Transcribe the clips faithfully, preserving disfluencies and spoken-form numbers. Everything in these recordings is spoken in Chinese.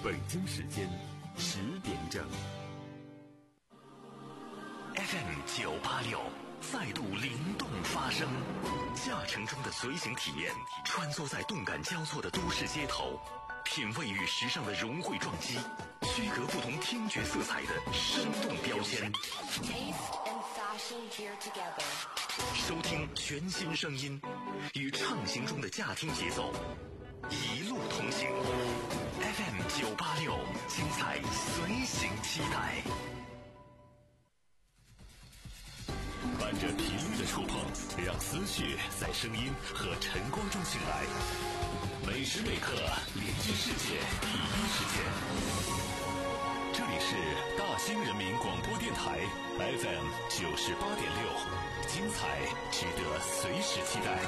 北京时间十点整。 F M 九八六再度灵动发声，驾乘中的随行体验，穿梭在动感交错的都市街头，品味与时尚的融汇撞击，区隔不同听觉色彩的生动标签。收听全新声音，与畅行中的驾听节奏，一路同行。F M 九八六，精彩随行期待。 伴着频率的触碰，让思绪在声音和晨光中醒来。每时每刻连接世界第一时间。这里是大兴人民广播电台 F M 九十八点六，精彩值得随时期待。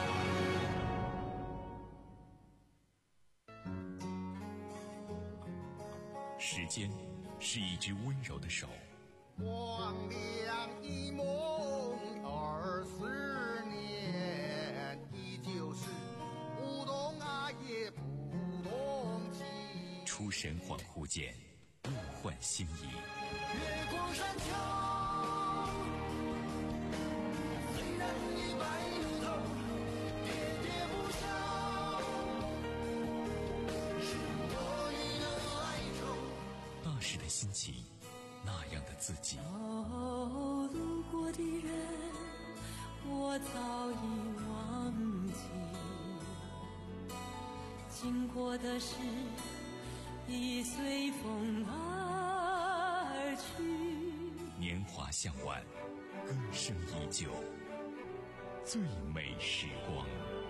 时间是一只温柔的手， 光亮一梦二十年，依旧是不懂爱也不懂情。 出神恍惚间，物换星移。 月光山丘，虽然已白了头，喋喋不休，是我与的哀愁。 那时的心情，那样的自己。 哦，路过的人，我早已忘记；经过的事，已随风而去。 年华向晚，歌声依旧，最美时光。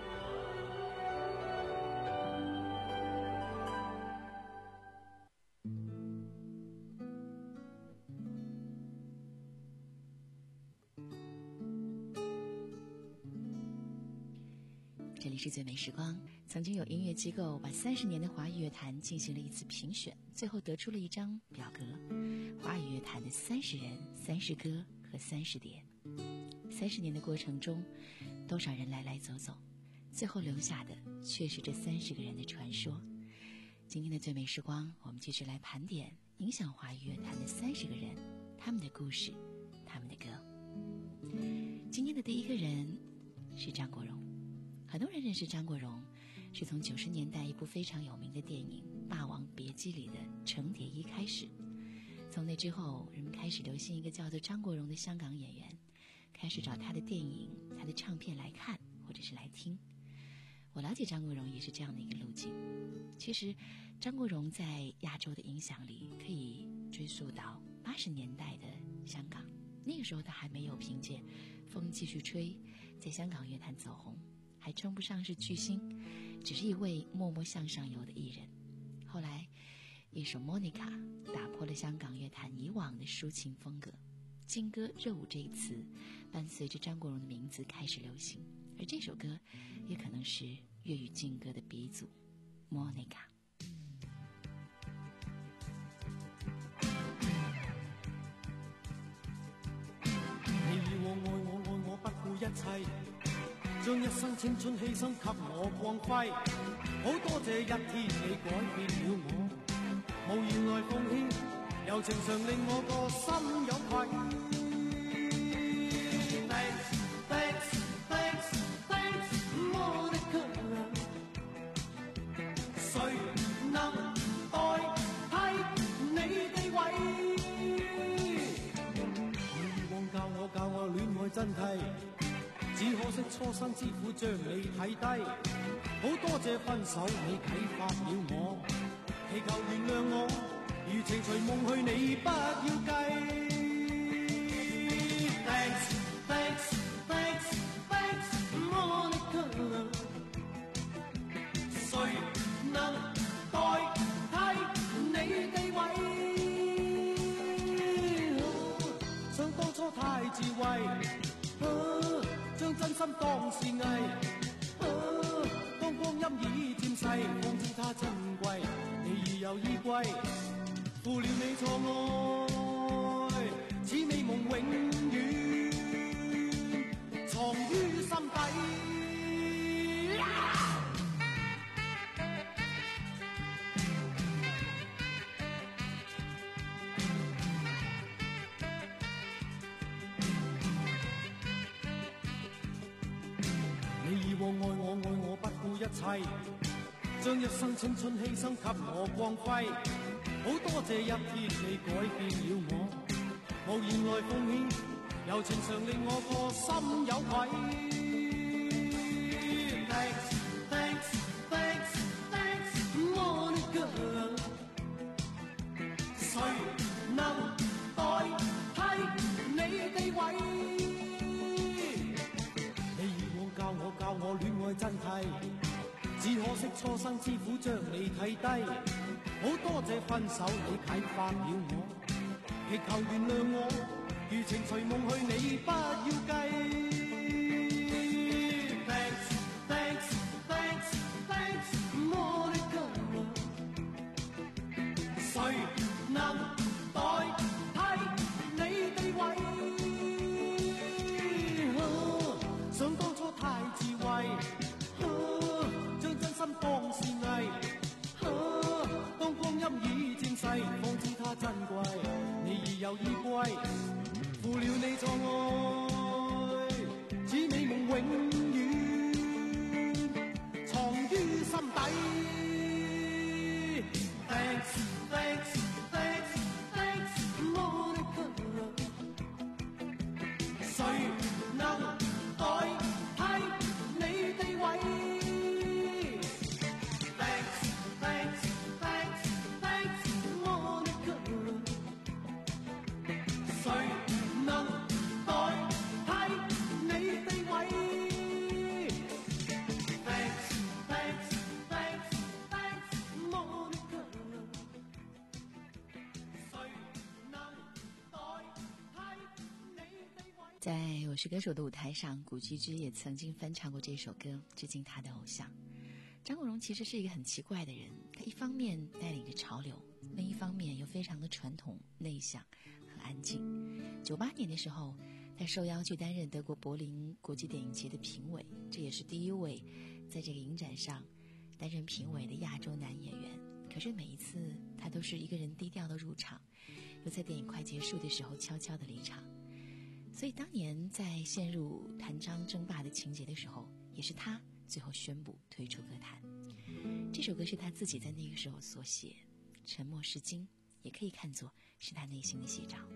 这里是最美时光。曾经有音乐机构把三十年的华语乐坛进行了一次评选，最后得出了一张表格：华语乐坛的三十人、三十歌和三十碟。三十年的过程中，多少人来来走走，最后留下的却是这三十个人的传说。今天的最美时光，我们继续来盘点影响华语乐坛的三十个人，他们的故事，他们的歌。今天的第一个人是张国荣。很多人认识张国荣是从九十年代一部非常有名的电影《霸王别姬》里的程蝶衣开始。从那之后，人们开始流行一个叫做张国荣的香港演员，开始找他的电影、他的唱片来看或者是来听。我了解张国荣也是这样的一个路径。其实张国荣在亚洲的影响力可以追溯到八十年代的香港，那个时候他还没有凭借《风继续吹》在香港乐坛走红，还称不上是巨星，只是一位默默向上游的艺人。后来一首《Monica》打破了香港乐坛以往的抒情风格，劲歌热舞这一词伴随着张国荣的名字开始流行，而这首歌也可能是粤语劲歌的鼻祖《Monica》。 你以我愛我愛我不顧一切，將一生青春犧牲給我光輝，好多謝一天你改變了我，無言來奉獻，柔情常令我個心有愧。Thanks, thanks, thanks, thanks, Monica， 誰能代替你地位？你以往教我教我戀愛真諦，只可惜初生之苦將你睇低，好多謝分手你啟發了我，祈求原諒我，如情隨夢去你不要計。Thanks, thanks, thanks, thanks, Monica， 誰能代替你地位？想當初太智慧，啊將真心當是藝，啊當光陰已漸逝，方知它珍貴，你已有依歸，負了你錯愛，此美夢永遠藏於心底。 過愛我愛我不顧一切，將一生青春犧牲給我光輝。好多謝一天你改變了我，無言來奉獻，柔情常令我個心有愧。Thanks, thanks, thanks, thanks, Monica。誰能代替你地位？你以往教我教我戀愛真諦，只可惜初生之虎將你睇低。好多謝分手你啟發了我，祈求原諒我，餘情隨夢去，你不要計。Thanks, thanks, thanks, thanks, Monica。誰能代替你地位？啊，想當初太智慧，啊，將真心當是藝。當光陰已漸逝，方知它珍貴。你已有依歸，負了你錯愛，此美夢永遠藏於心底。Thanks, thanks, thanks, thanks, Monica。誰能代替你地位？Thanks, thanks, thanks, thanks, Monica。誰能代替你地位？Thanks, thanks, thanks, thanks, Monica。誰能代替你地位？ 在《我是歌手》的舞台上，古巨基也曾经翻唱过这首歌，致敬他的偶像。张国荣其实是一个很奇怪的人，他一方面带领着潮流，另一方面又非常的传统、内向、很安静。九八年的时候，他受邀去担任德国柏林国际电影节的评委，这也是第一位在这个影展上担任评委的亚洲男演员。可是每一次他都是一个人低调的入场，又在电影快结束的时候悄悄的离场。所以当年在陷入谭张争霸的情节的时候，也是他最后宣布退出歌坛。这首歌是他自己在那个时候所写，沉默是金，也可以看作是他内心的写照。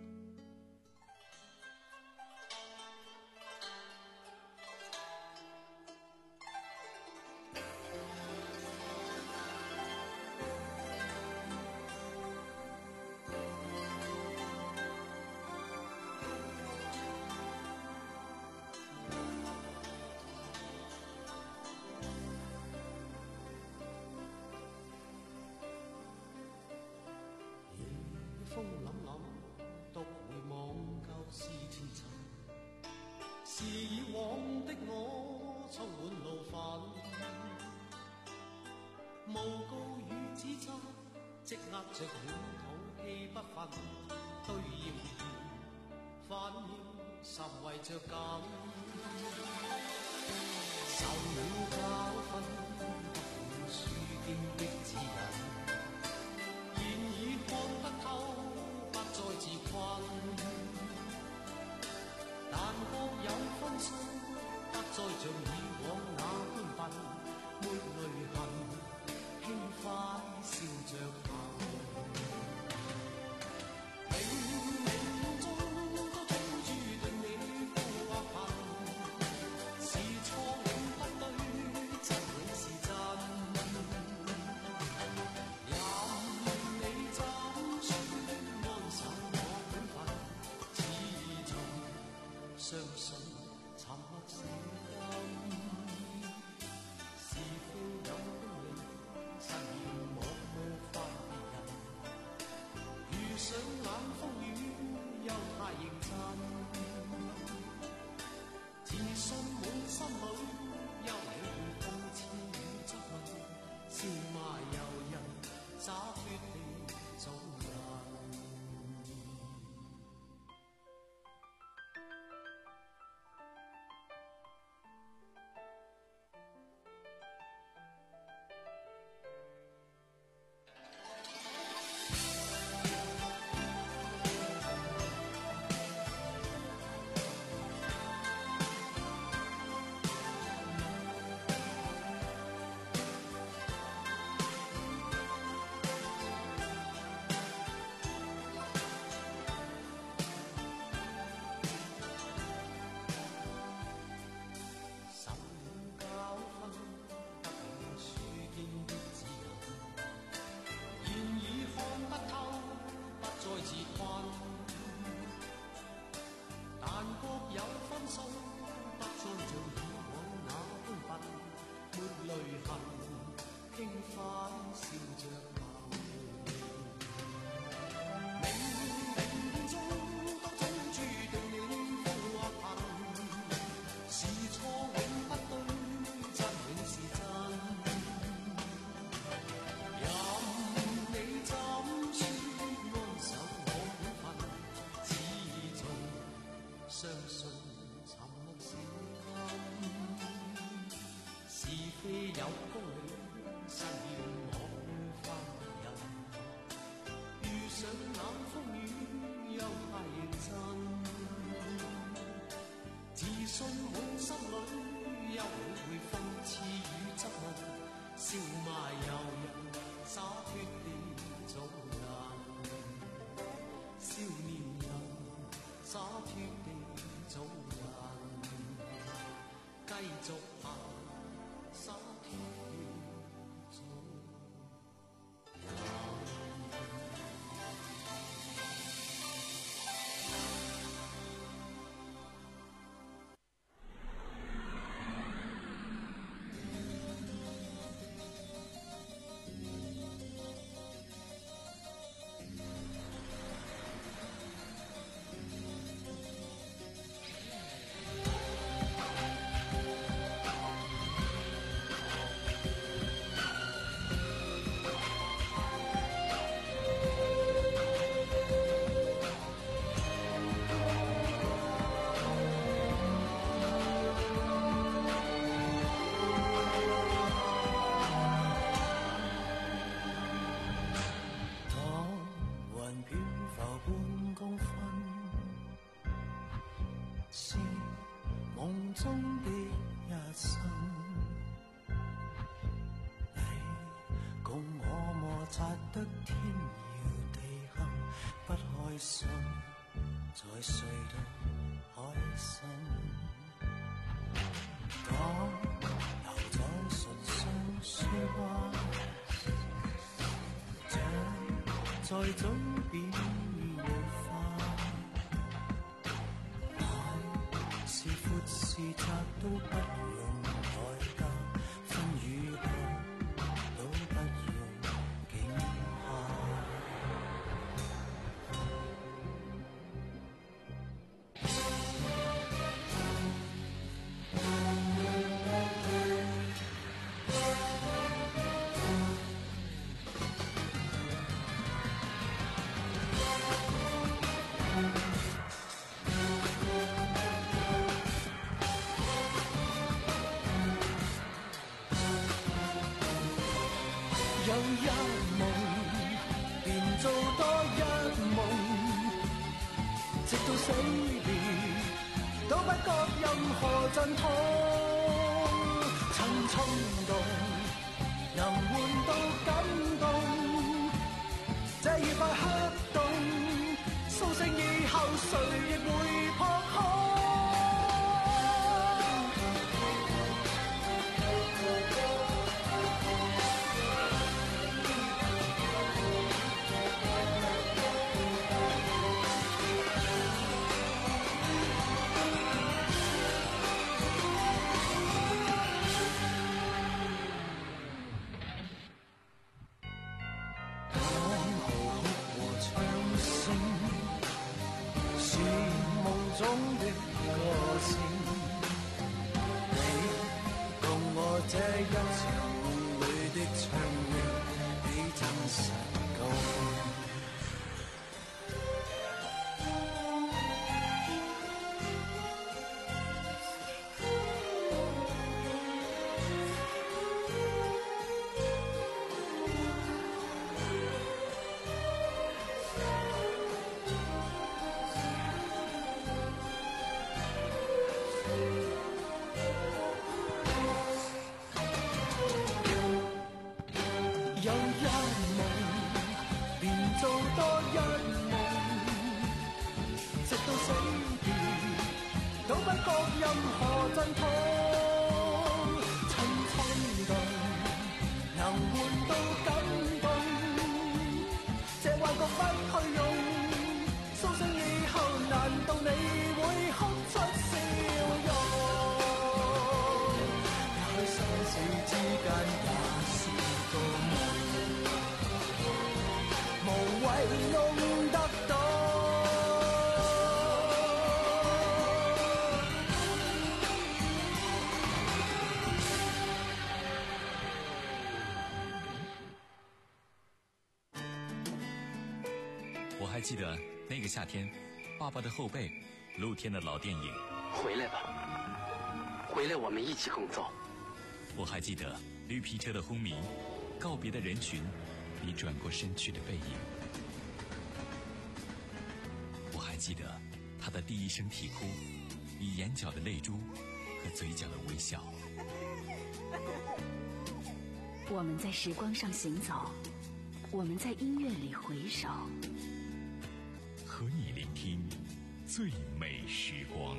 風凜凜，獨回望舊事前塵，是以往的我充滿怒憤，無告與指責，積壓着滿肚氣不憤，對謠言反應甚為着緊，受了教訓，不滿書經的指引。現已看得透，不再自困。但各有分數，不再像以往那般笨，沒淚痕，輕快笑着行。冥冥中都早注定你富或貧，是錯永不對，真永是真。相信沉默是金。 想冷風雨又太認真，自信滿心裏又會諷刺與質問，笑罵由人，灑脱地做人，少年人灑脱地做人，繼續行灑脱地做人。在嘴邊活化，愛是闊是窄都不用代價，分與合都不用驚嚇。有一夢，便做多一夢，直到死別，都不覺任何陣痛。趁衝動，能換到感動，這愉快黑洞，甦醒以後誰亦會撲空。 我还记得那个夏天，爸爸的后背，露天的老电影。 回来吧，回来，我们一起工作。 我还记得绿皮车的轰鸣，告别的人群，你转过身去的背影。 记得他的第一声啼哭，以眼角的泪珠和嘴角的微笑。 我们在时光上行走，我们在音乐里回首， 和你聆听最美时光。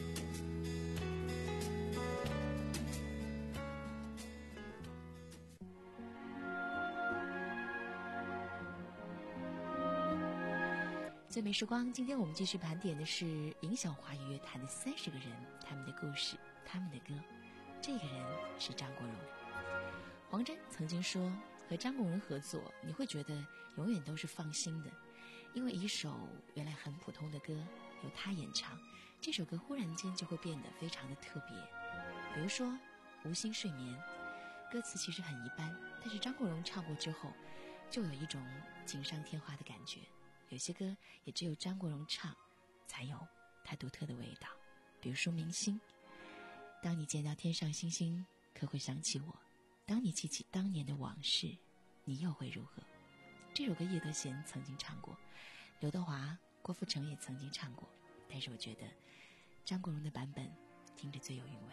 最美时光，今天我们继续盘点的是影响华语乐坛的三十个人，他们的故事，他们的歌。这个人是张国荣。黄沾曾经说，和张国荣合作，你会觉得永远都是放心的，因为一首原来很普通的歌由他演唱，这首歌忽然间就会变得非常的特别。比如说《无心睡眠》，歌词其实很一般，但是张国荣唱过之后，就有一种锦上添花的感觉。有些歌也只有张国荣唱才有他独特的味道，比如说明星。当你见到天上星星，可会想起我？当你记起当年的往事，你又会如何？这首歌叶德娴曾经唱过，刘德华、郭富城也曾经唱过，但是我觉得张国荣的版本听着最有韵味。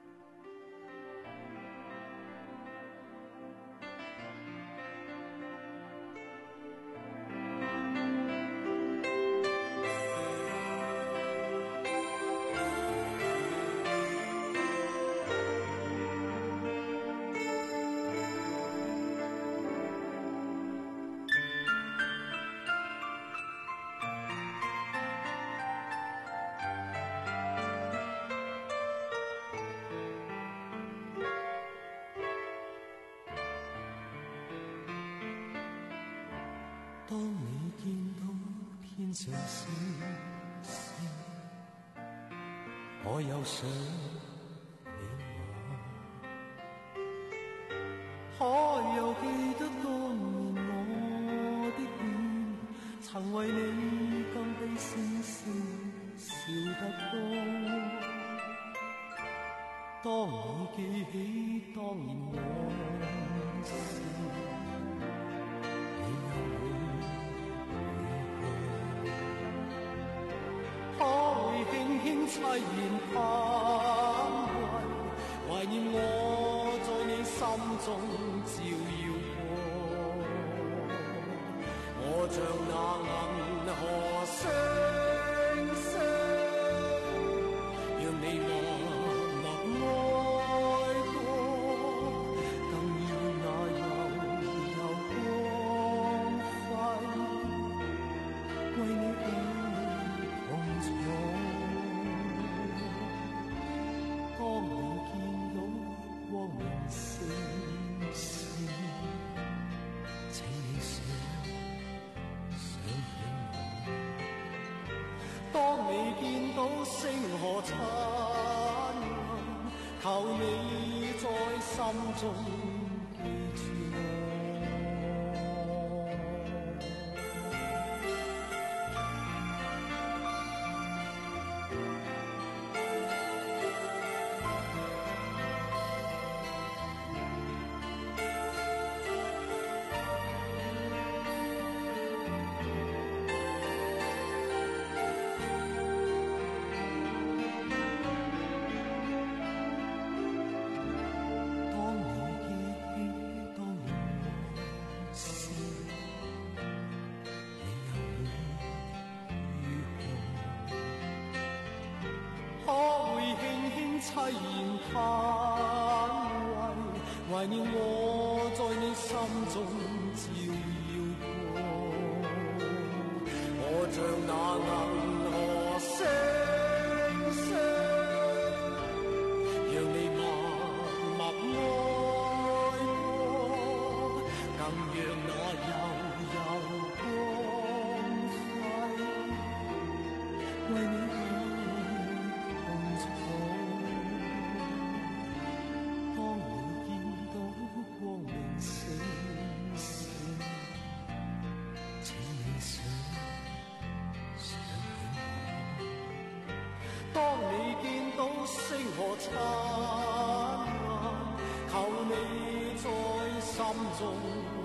當你見到天上星星，我又想你我，可又記得當年我的臉，曾為你更比星星笑得多。當你記起當年往事，輕凄然嘆為，懷念我在你心中照耀過。我像那銀河星星，讓你默默愛過，更要那悠悠光輝，為你愛同坐。當你見到光明星星，請你想想起我。當你見到星河燦爛，求你在心中記住我。凄然嘆為，懷念我在你心中照耀過。我像那銀河星星，讓你默默愛過，更讓那悠悠光輝，為你愛同坐。星河燦爛，求你在心中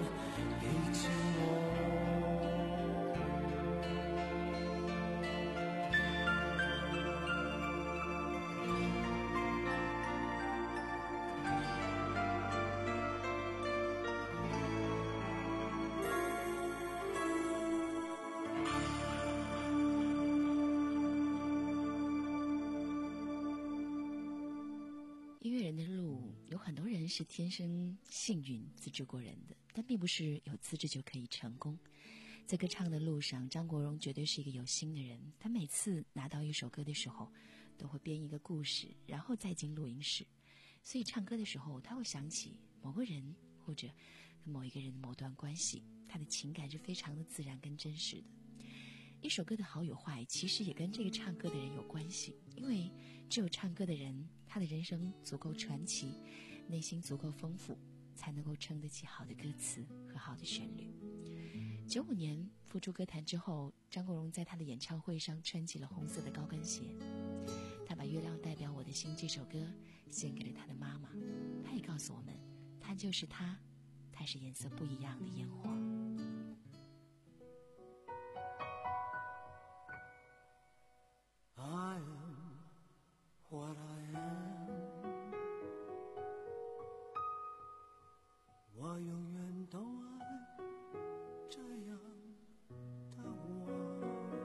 記住我。 人是天生幸运资质过人的，但并不是有资质就可以成功。在歌唱的路上，张国荣绝对是一个有心的人。他每次拿到一首歌的时候，都会编一个故事，然后再进录音室。所以唱歌的时候，他会想起某个人，或者跟某一个人的某段关系，他的情感是非常的自然跟真实的。一首歌的好与坏，其实也跟这个唱歌的人有关系，因为只有唱歌的人，他的人生足够传奇，内心足够丰富，才能够撑得起好的歌词和好的旋律。九五年复出歌坛之后，张国荣在他的演唱会上穿起了红色的高跟鞋，他把《月亮代表我的心》这首歌献给了他的妈妈。他也告诉我们，他就是他，他是颜色不一样的烟火。 I am what I am， 我永远都爱这样的我。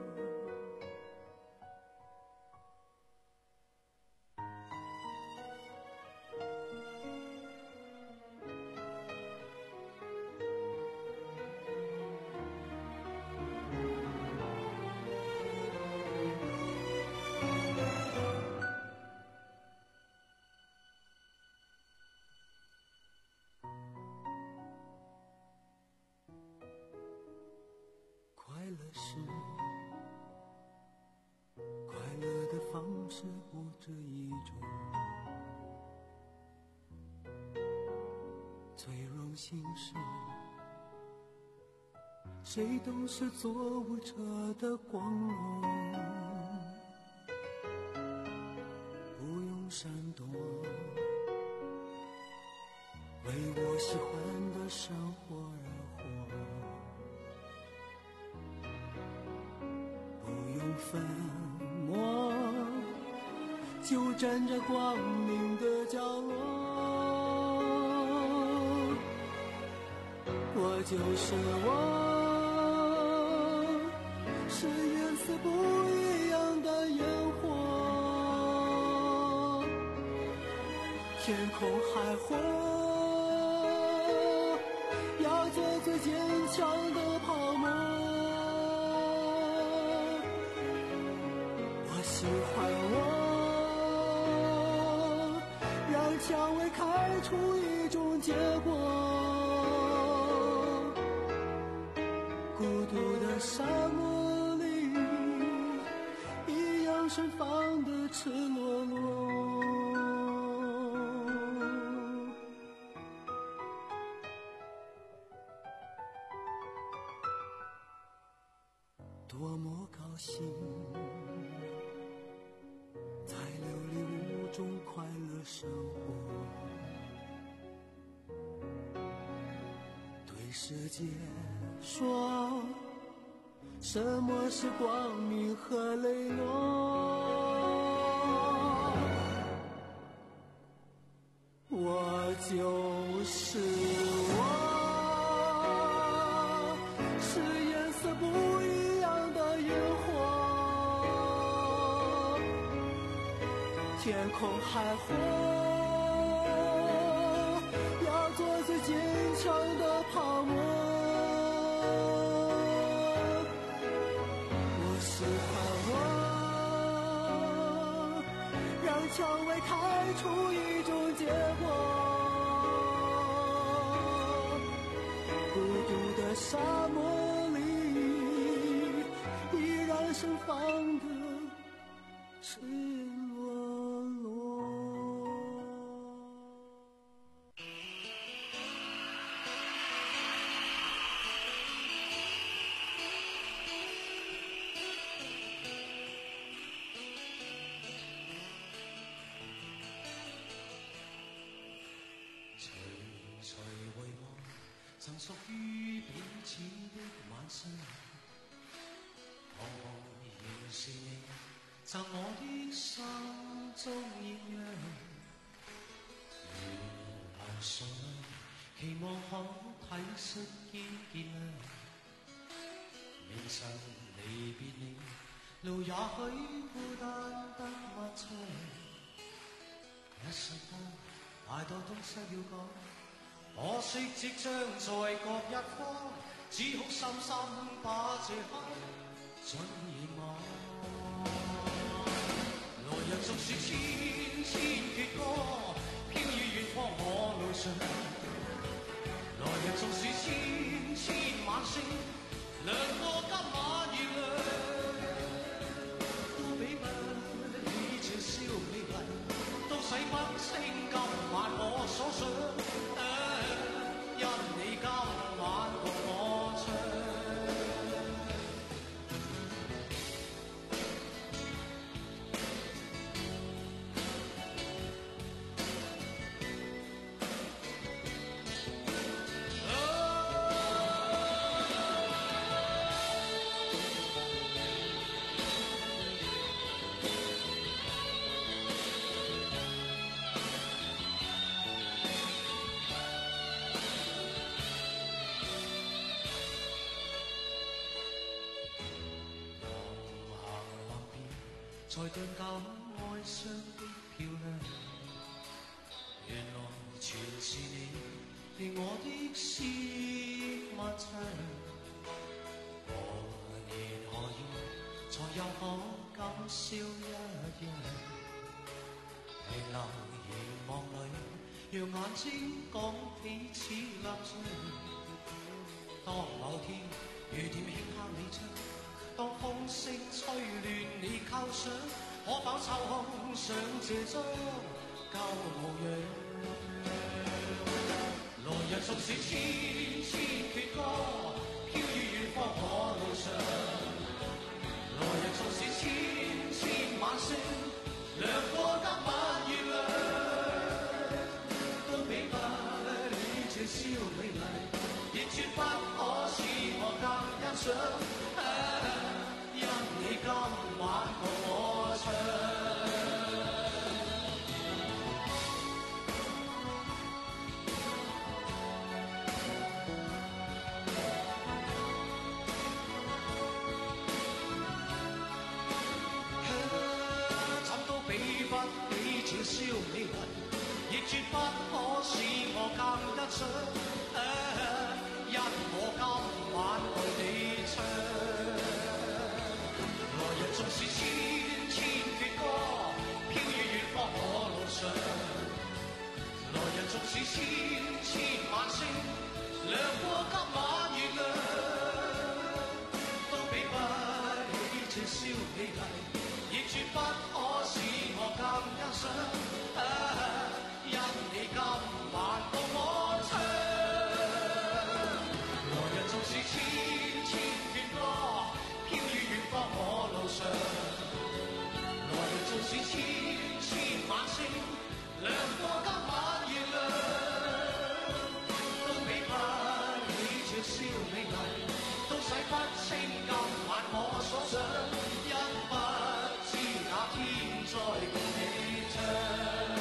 快乐是快乐的方式不止一种，最荣幸是谁都是做舞者的光荣，不用闪躲，为我喜欢的生活而活，不用粉墨，就站在光明的角落，我就是我，是颜色不一样的烟火，天空海阔，要做最坚强的泡沫，我喜欢我，让蔷薇开出一种结果，孤独的沙漠里一样盛放的赤裸裸，多么高兴，在琉璃屋中快乐生活，对世界说什么是光明和磊落，我就是我，是颜色不一样的烟火，天空海阔，要做最坚强的泡沫，我喜欢我，让蔷薇开出一种结果，孤独的沙漠里依然盛放的赤裸裸。 徐徐回望曾屬於彼此的晚上，彷徨仍是你贈我的心中熱亮，如流水期望可體恤兼見諒，明晨離別你路也許孤單得漫長，一瞬間太多東西要講，可惜即將在各一方，只好深深把這刻盡凝望。來日縱是千千闕歌，飄於遠方我路上。來日縱是千千晚星，亮過今晚月亮，都比不起這宵美麗，都洗不清今晚我所想。啊，因你今晚共我唱。才頓感哀傷的漂亮，原來全是你令我的思漫長。何年何月才又可今宵一樣，停留凝望裏，讓眼睛講彼此立場。當某天雨點輕敲你窗，當風聲吹亂你構想，可否抽空想這張舊模樣？來日縱是千千闕歌，飄於遠方我路上。來日縱是千千晚星，亮過今晚月亮，都比不起這宵美麗，亦絕不可使我更欣賞。因你今晚共我唱，怎都比不起這宵美麗，亦絕不可使我更得想。因我今晚為你唱。縱是千千闕歌，飄於遠方我路上。來日縱是千千晚星，亮過今晚月亮，都比不起這宵美麗，亦絕不可使我更欣賞。啊，因你今晚共我唱。來日縱是千千闕歌，飄於遠方我路上。來日縱是千千晚星，亮過今晚月亮，都比不起這宵美麗，都洗不清今晚我所想。因不知那天再共你唱。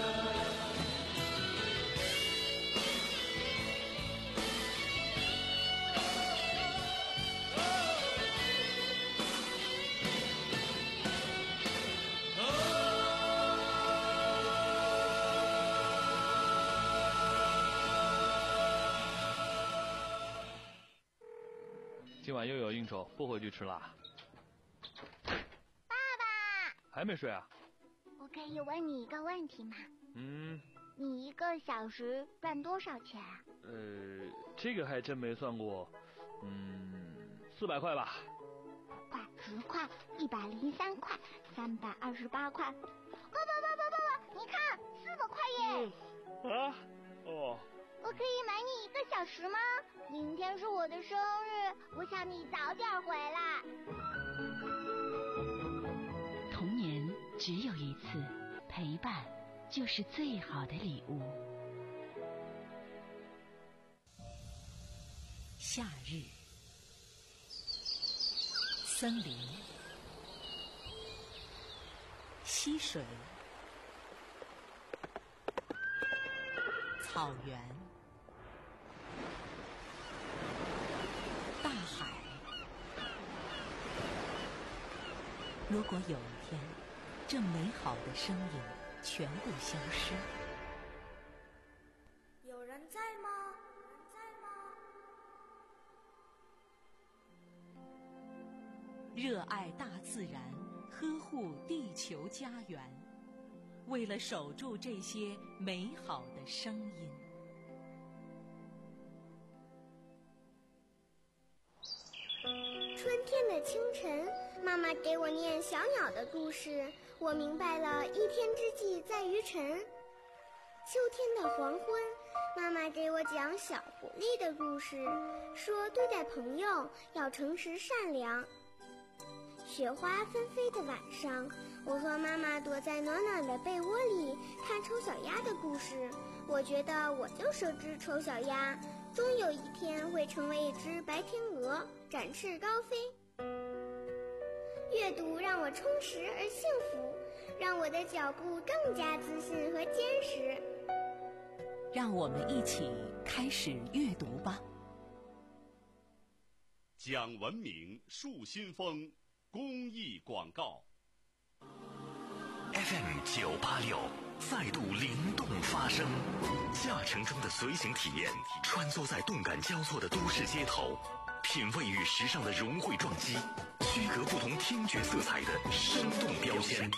今晚又有应酬，不回去吃啦。 爸爸， 还没睡啊？ 我可以问你一个问题吗？ 嗯。 你一个小时赚多少钱啊？ 呃，这个还真没算过。嗯，四百块吧。 块、十块、一百零三块、三百二十八块。不不不不不不，你看，四百块耶！ 嗯、啊？哦。 我可以买你一个小时吗？明天是我的生日，我想你早点回来。 童年只有一次，陪伴就是最好的礼物。夏日，森林，溪水，草原，大海。如果有一天，这美好的声音全部消失， 热爱大自然，呵护地球家园，为了守住这些美好的声音。 春天的清晨，妈妈给我念小鸟的故事，我明白了一天之计在于晨。秋天的黄昏，妈妈给我讲小狐狸的故事，说对待朋友要诚实善良。雪花纷飞的晚上，我和妈妈躲在暖暖的被窝里看丑小鸭的故事，我觉得我就是只丑小鸭，终有一天会成为一只白天鹅，展翅高飞。阅读让我充实而幸福，让我的脚步更加自信和坚实。 让我们一起开始阅读吧。 讲文明树新风公益广告。 F M 九八六再度灵动发声，驾乘中的随行体验，穿梭在动感交错的都市街头，品味与时尚的融汇撞击，区隔不同听觉色彩的生动标签。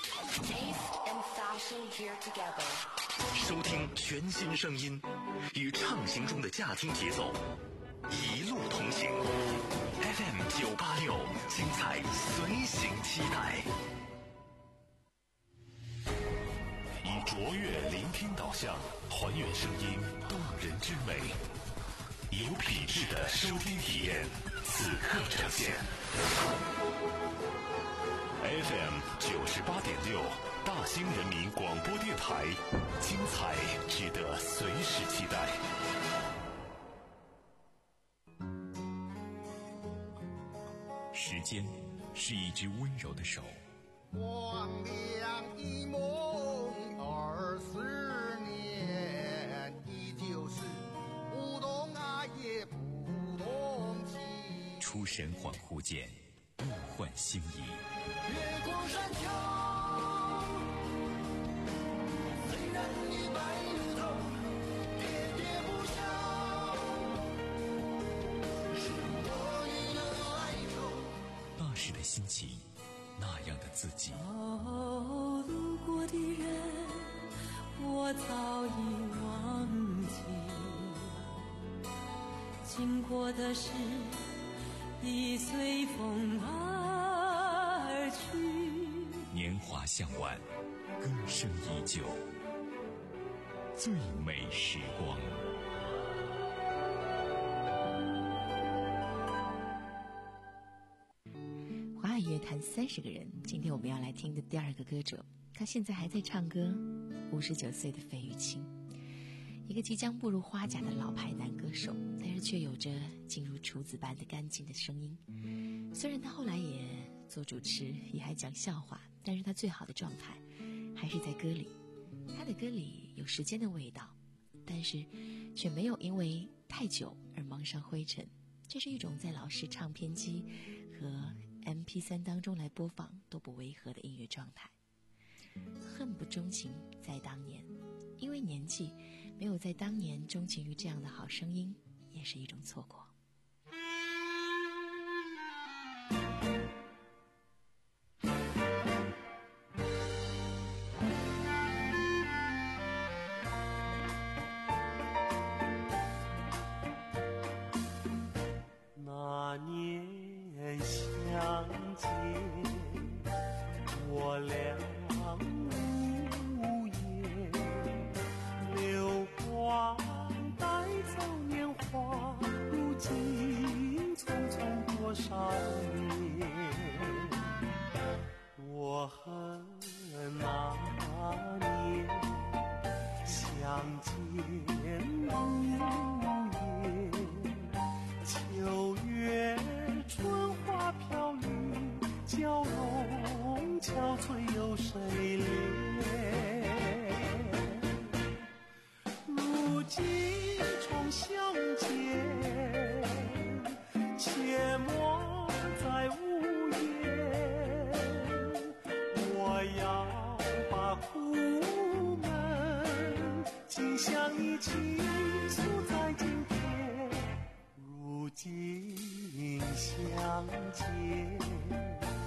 收听全新声音，与畅行中的驾听节奏，一路同行。F M 九八六，精彩随行期待。 以卓越聆听导向，还原声音动人之美，有品质的收听体验，此刻呈现。F M 九十八点六，大兴人民广播电台，精彩值得随时期待。 时间是一只温柔的手， 光亮一梦二十年，依旧是不懂爱也不懂情。 出神恍惚间，物换星移。 月光山丘，虽然已白如头，喋喋不休，是我与了哀愁。 那时的心情，那样的自己。 哦，路过的人，我早已忘记，经过的事已随风而去。 年华向晚，歌声依旧，最美时光。 华语乐坛三十个人，今天我们要来听的第二个歌者，他现在还在唱歌，五十九岁的费玉清，一个即将步入花甲的老牌男歌手，但是却有着进入处子般的干净的声音。虽然他后来也做主持，也还讲笑话，但是他最好的状态还是在歌里。他的歌里有时间的味道，但是却没有因为太久而蒙上灰尘。这是一种在老式唱片机和 M P 三 当中来播放都不违和的音乐状态。恨不钟情在当年，因为年纪没有在当年钟情于这样的好声音，也是一种错过。 那年相见，我俩无言，流光带走年华，如今匆匆多少年。我恨那年相见无言，秋月春花飘零，娇容憔悴有谁怜？如今重相见，切莫再无言。我要把苦闷尽向你倾诉在今天。如今相见，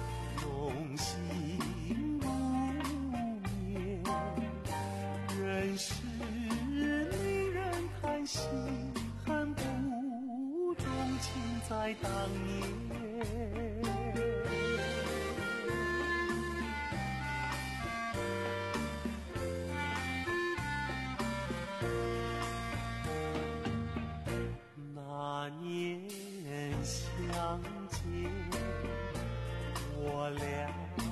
梦醒如眠，人世令人叹息，恨不钟情在当年。那年相见，我俩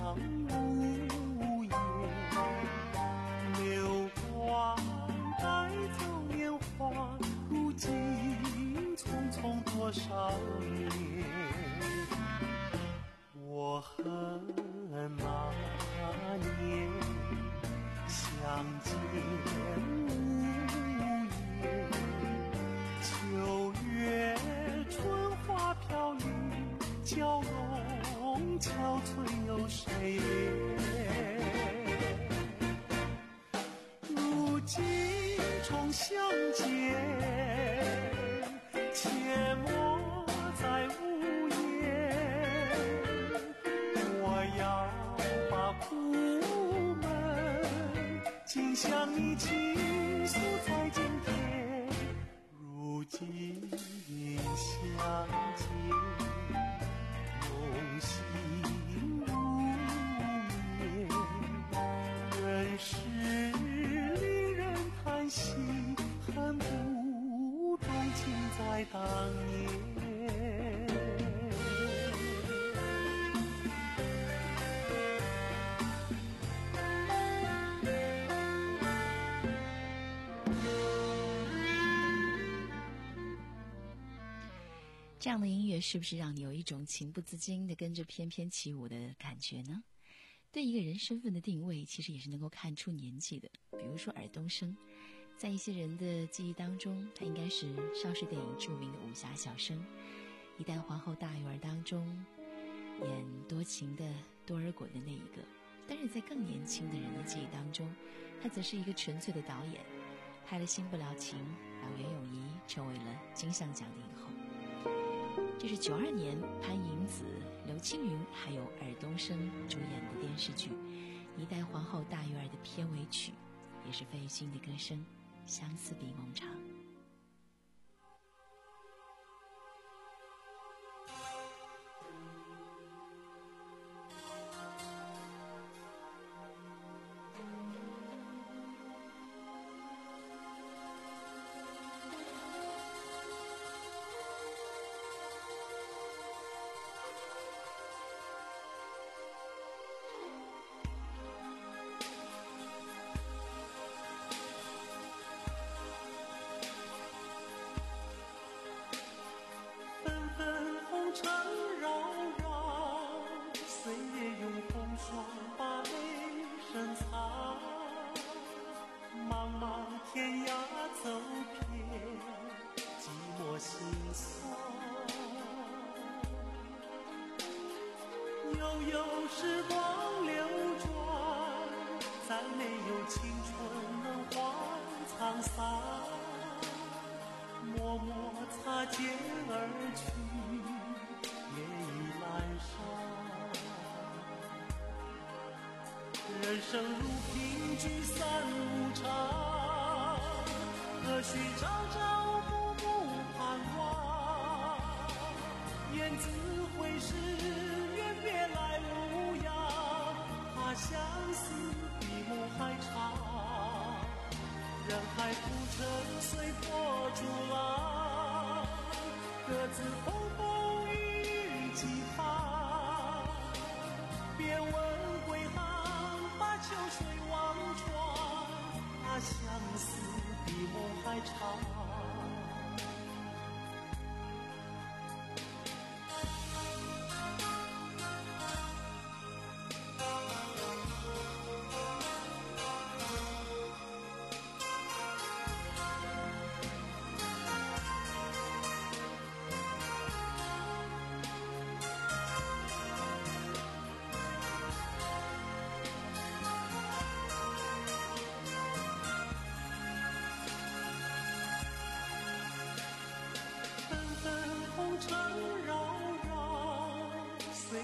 无言，流光带走年华，如今匆匆多少年。我恨那年相见无言，秋月春花飘零，娇容憔悴有谁怜？如今重相见，切莫再无言。我要把苦闷尽向你倾诉在今天。如今相见，梦醒如眠，人世令人叹息，恨不钟情在当年。 这样的音乐是不是让你有一种情不自禁的跟着翩翩起舞的感觉呢？对一个人身份的定位其实也是能够看出年纪的。比如说尔冬升，在一些人的记忆当中，他应该是邵氏电影著名的武侠小生，一代皇后大鱼儿当中演多情的多尔衮的那一个。但是在更年轻的人的记忆当中，他则是一个纯粹的导演，拍了《新不了情》，让袁咏仪成为了金像奖的影后。这是九二年潘迎紫、刘青云还有尔冬升主演的电视剧《一代皇后大鱼儿》的片尾曲，也是费玉清的歌声《相思比梦长》。悠悠时光流转，再没有青春能换沧桑。默默擦肩而去，夜已阑珊。人生如萍，聚散无常，何须朝朝暮暮盼望？雁字回时，远别来无恙。怕相思比梦还长，人海浮沉，随波逐浪，各自风风雨雨几番。别问归航，把秋水望穿。怕相思比梦还长。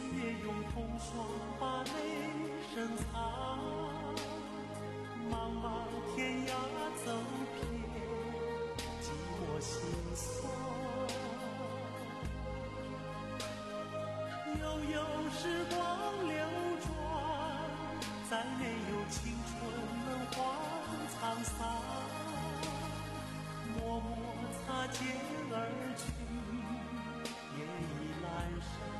月用风霜把泪深藏，茫茫天涯走遍寂寞心酸。悠悠时光流转，再没有青春能换沧桑。默默擦肩而去，夜已阑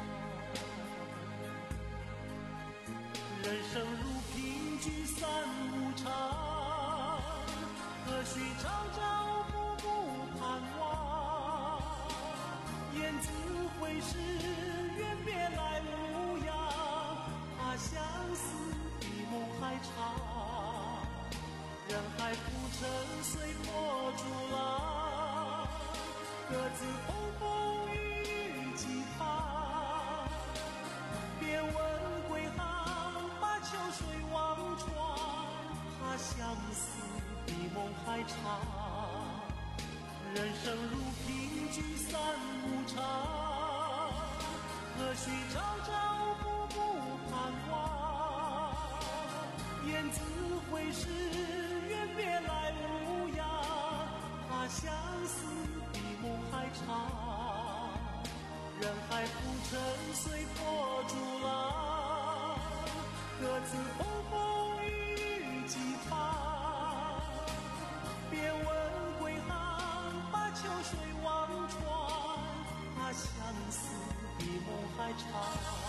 珊。人生如萍聚散无常，何须朝朝暮暮盼望？雁字回时，愿别来无恙。怕相思比梦还长，人海浮沉随波逐浪，各自风风雨雨几趟。别问归航，把秋水望穿。怕相思比梦还长，人生如萍聚散无常，何须朝朝暮暮盼望？雁字回时，愿别来无恙。怕相思比梦还长，人海浮沉随波逐浪，各自风风雨雨几趟。别问归航，把秋水望穿。怕相思比梦还长。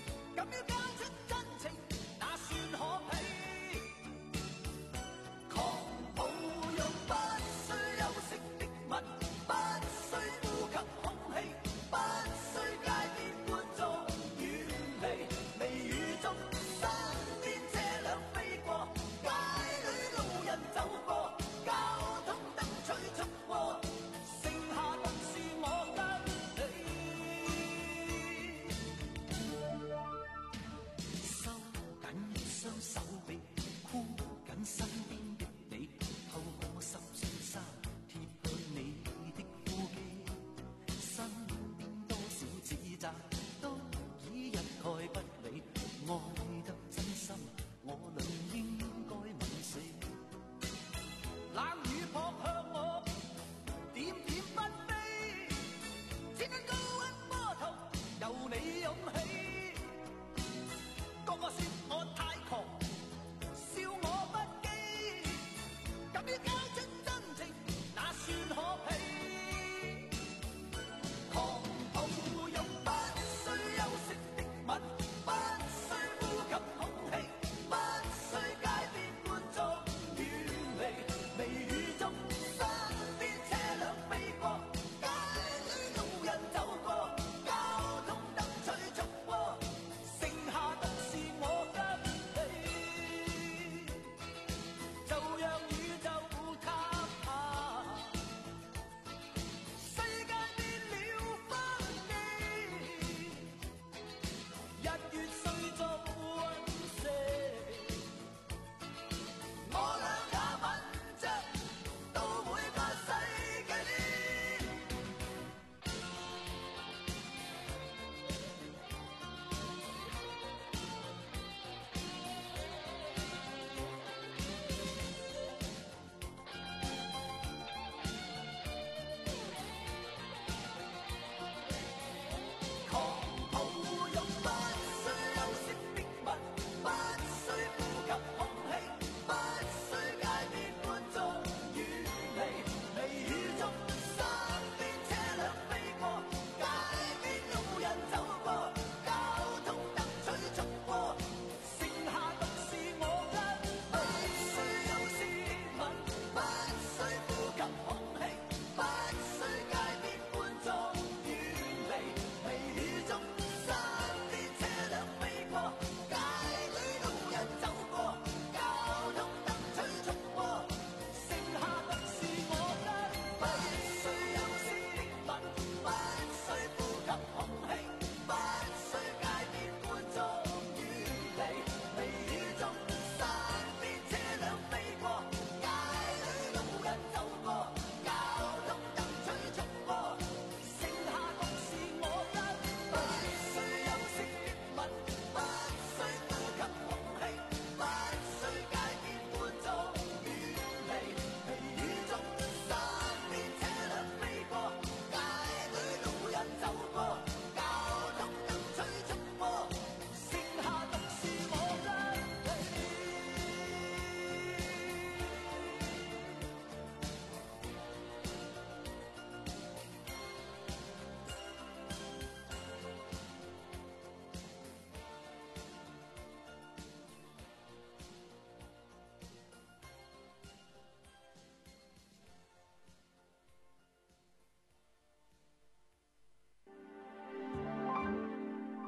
狂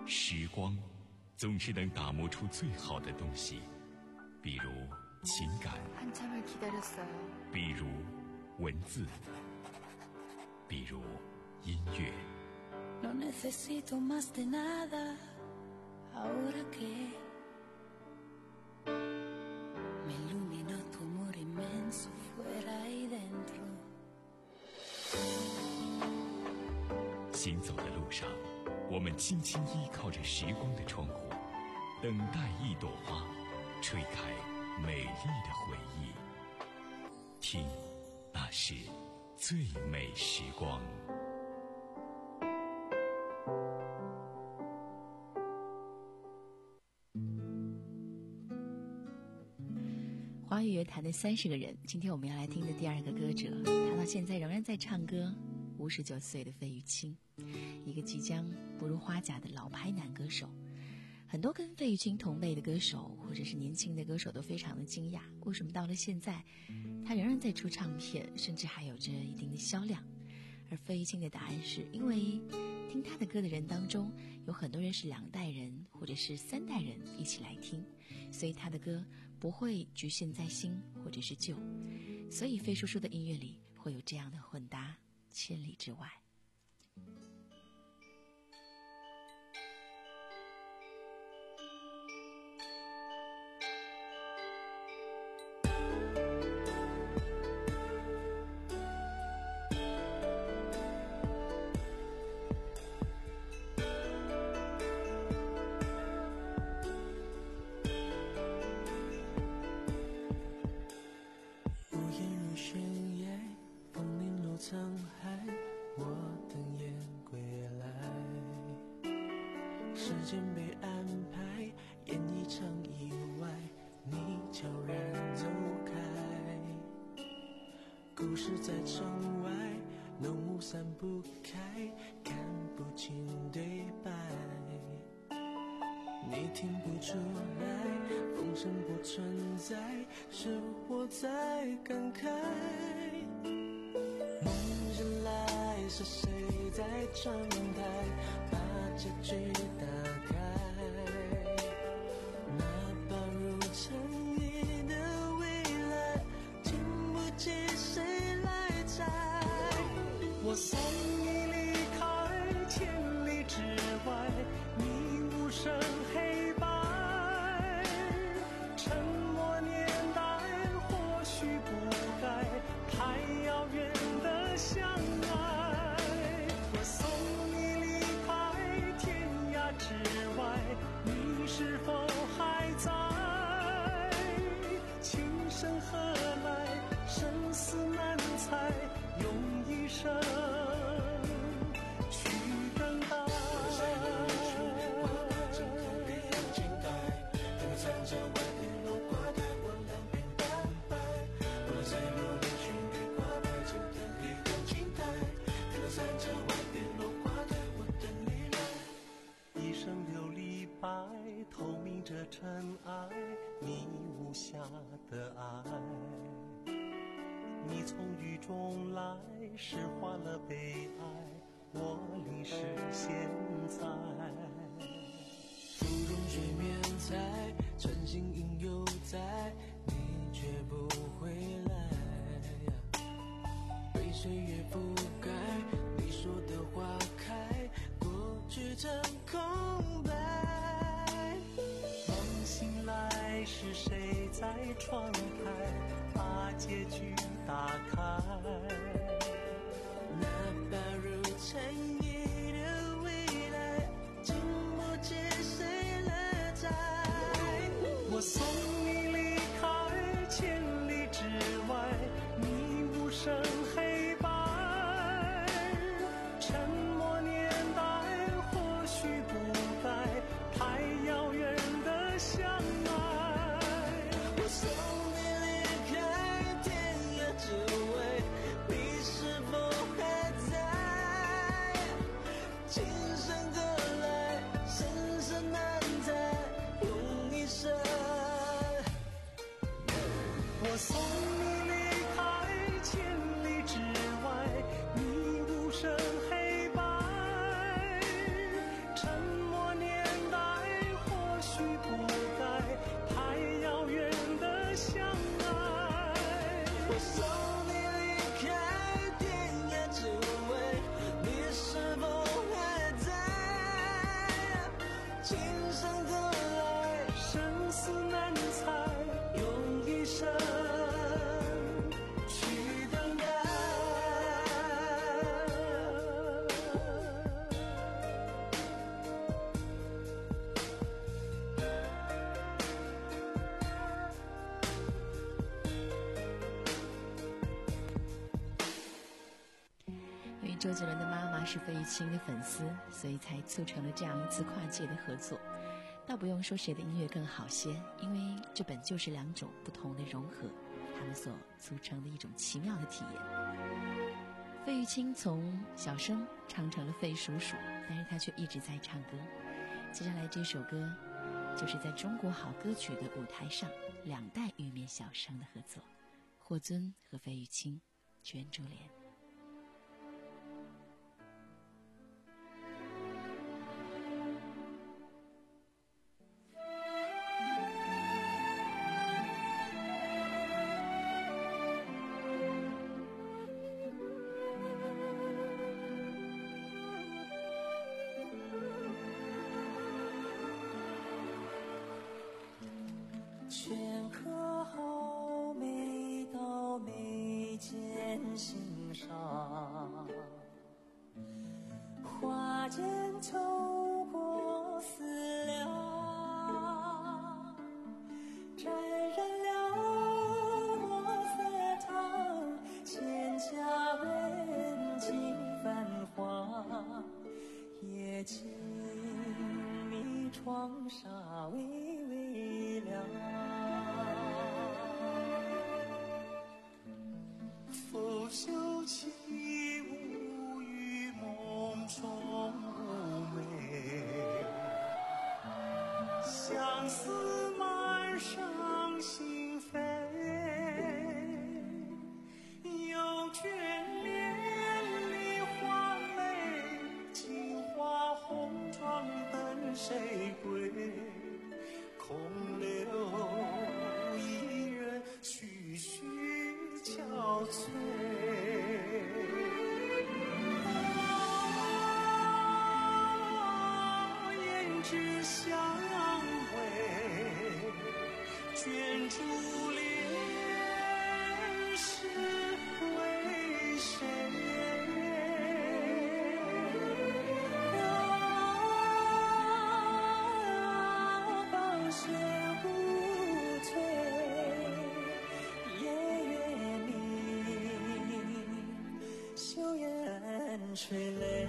时光总是能打磨出最好的东西，比如情感，比如文字，比如音乐。 No necesito más de nada ahora que me ilumina tu amor inmenso fuera y dentro。 行走的路上，我们轻轻依靠着时光的窗户，等待一朵花吹开美丽的回忆。听，那是最美时光。 华语乐坛的三十个人，今天我们要来听的第二个歌者，他到现在仍然在唱歌，五十九岁的费玉清，一个即将步入花甲的老牌男歌手。很多跟费玉清同辈的歌手或者是年轻的歌手都非常的惊讶，为什么到了现在他仍然在出唱片，甚至还有着一定的销量。而费玉清的答案是因为听他的歌的人当中有很多人是两代人或者是三代人一起来听，所以他的歌不会局限在新或者是旧，所以费叔叔的音乐里会有这样的混搭，千里之外。 沧海，我等雁归来。时间被安排，演一场意外，你悄然走开。故事在城外，浓雾散不开，看不清对白。你听不出来，风声不存在，是我在感慨。梦醒来，是谁在窗台把结局打开？那把如尘埃的未来，经不起谁来摘。我送你离开千里之外，你无声黑白，沉默年代或许不该太遥远的相爱。我送你离开天涯之外，你是否还在？情深何来，生死难猜，用一生去等待。一生琉璃白，透明着尘埃，你无瑕的爱。你从雨中来，诗化了悲哀，我淋湿现在。芙蓉水面采，晨星影犹在，你却不回来。被岁月覆盖，你说的花开，过去成空白。梦醒来，是谁在窗台把结局打开？那把如尘埃的未来，经不起谁来摘。我送你离开千里之外，你无声黑白，沉默年代或许不该太遥远的相爱。我送你离开天涯之外，你周杰伦的妈妈是费玉清的粉丝，所以才促成了这样一次跨界的合作。倒不用说谁的音乐更好些，因为这本就是两种不同的融合，他们所组成的一种奇妙的体验。费玉清从小生唱成了费叔叔，但是他却一直在唱歌。接下来这首歌就是在中国好歌曲的舞台上两代玉面小生的合作，霍尊和费玉清，卷珠帘。 镌刻好每道眉间心上，花间透过思量，沾染了墨色烫，蒹葭文景繁华，夜静谧窗纱微微亮。拂袖起舞于梦中妩媚，相思满上心扉，有眷恋梨花美，镜花红妆等谁归？空留一人徐徐憔悴。胭脂香味，卷珠帘是为谁？芳雪无退，夜月明，羞颜垂泪。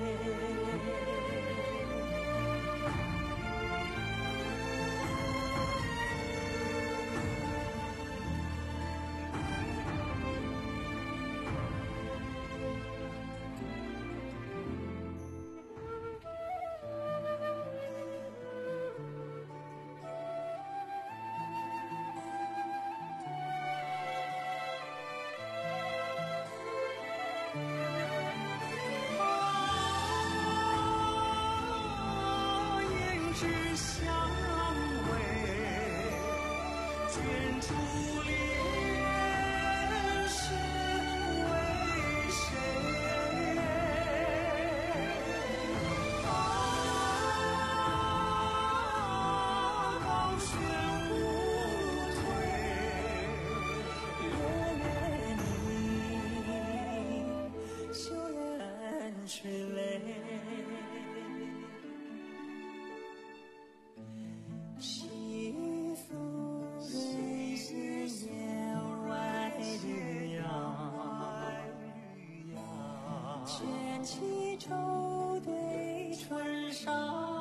卷起愁对春纱。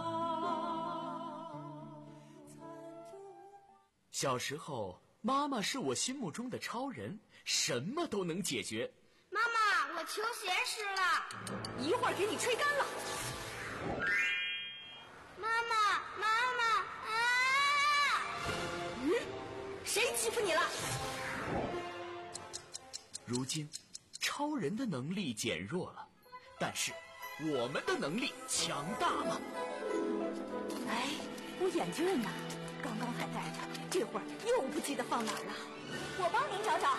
小时候，妈妈是我心目中的超人，什么都能解决。 妈妈，我球鞋湿了， 一会儿给你吹干了。 妈妈，妈妈啊！ 嗯，谁欺负你了？ 如今，超人的能力减弱了，但是我们的能力强大了。 哎，我眼镜呢？刚刚还戴着，这会儿又不记得放哪儿了。我帮您找找。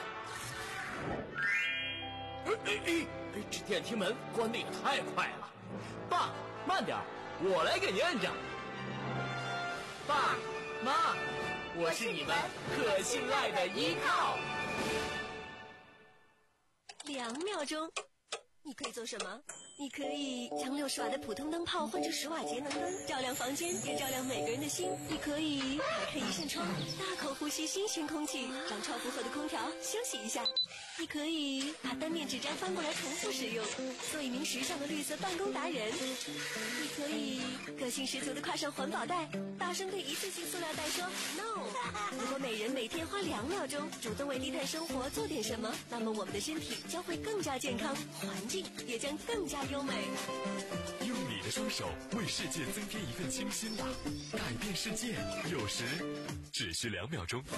哎哎哎！这电梯门关得也太快了。爸，慢点，我来给您摁着。爸妈，我是你们可信赖的依靠。 两秒钟，你可以做什么？ 你可以将六十瓦的普通灯泡换成十瓦节能灯，照亮房间，也照亮每个人的心。你可以打开一扇窗，大口呼吸新鲜空气，让超负荷的空调休息一下。你可以把单面纸张翻过来重复使用，做一名时尚的绿色办公达人。你可以个性十足的挎上环保袋，大声对一次性塑料袋说 no。 如果每人每天花两秒钟主动为低碳生活做点什么，那么我们的身体将会更加健康，环境也将更加优美。 用你的双手为世界增添一份清新吧，改变世界有时只需两秒钟。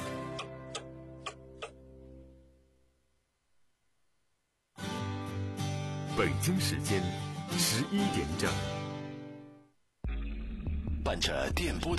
北京时间十一点整，伴着电波的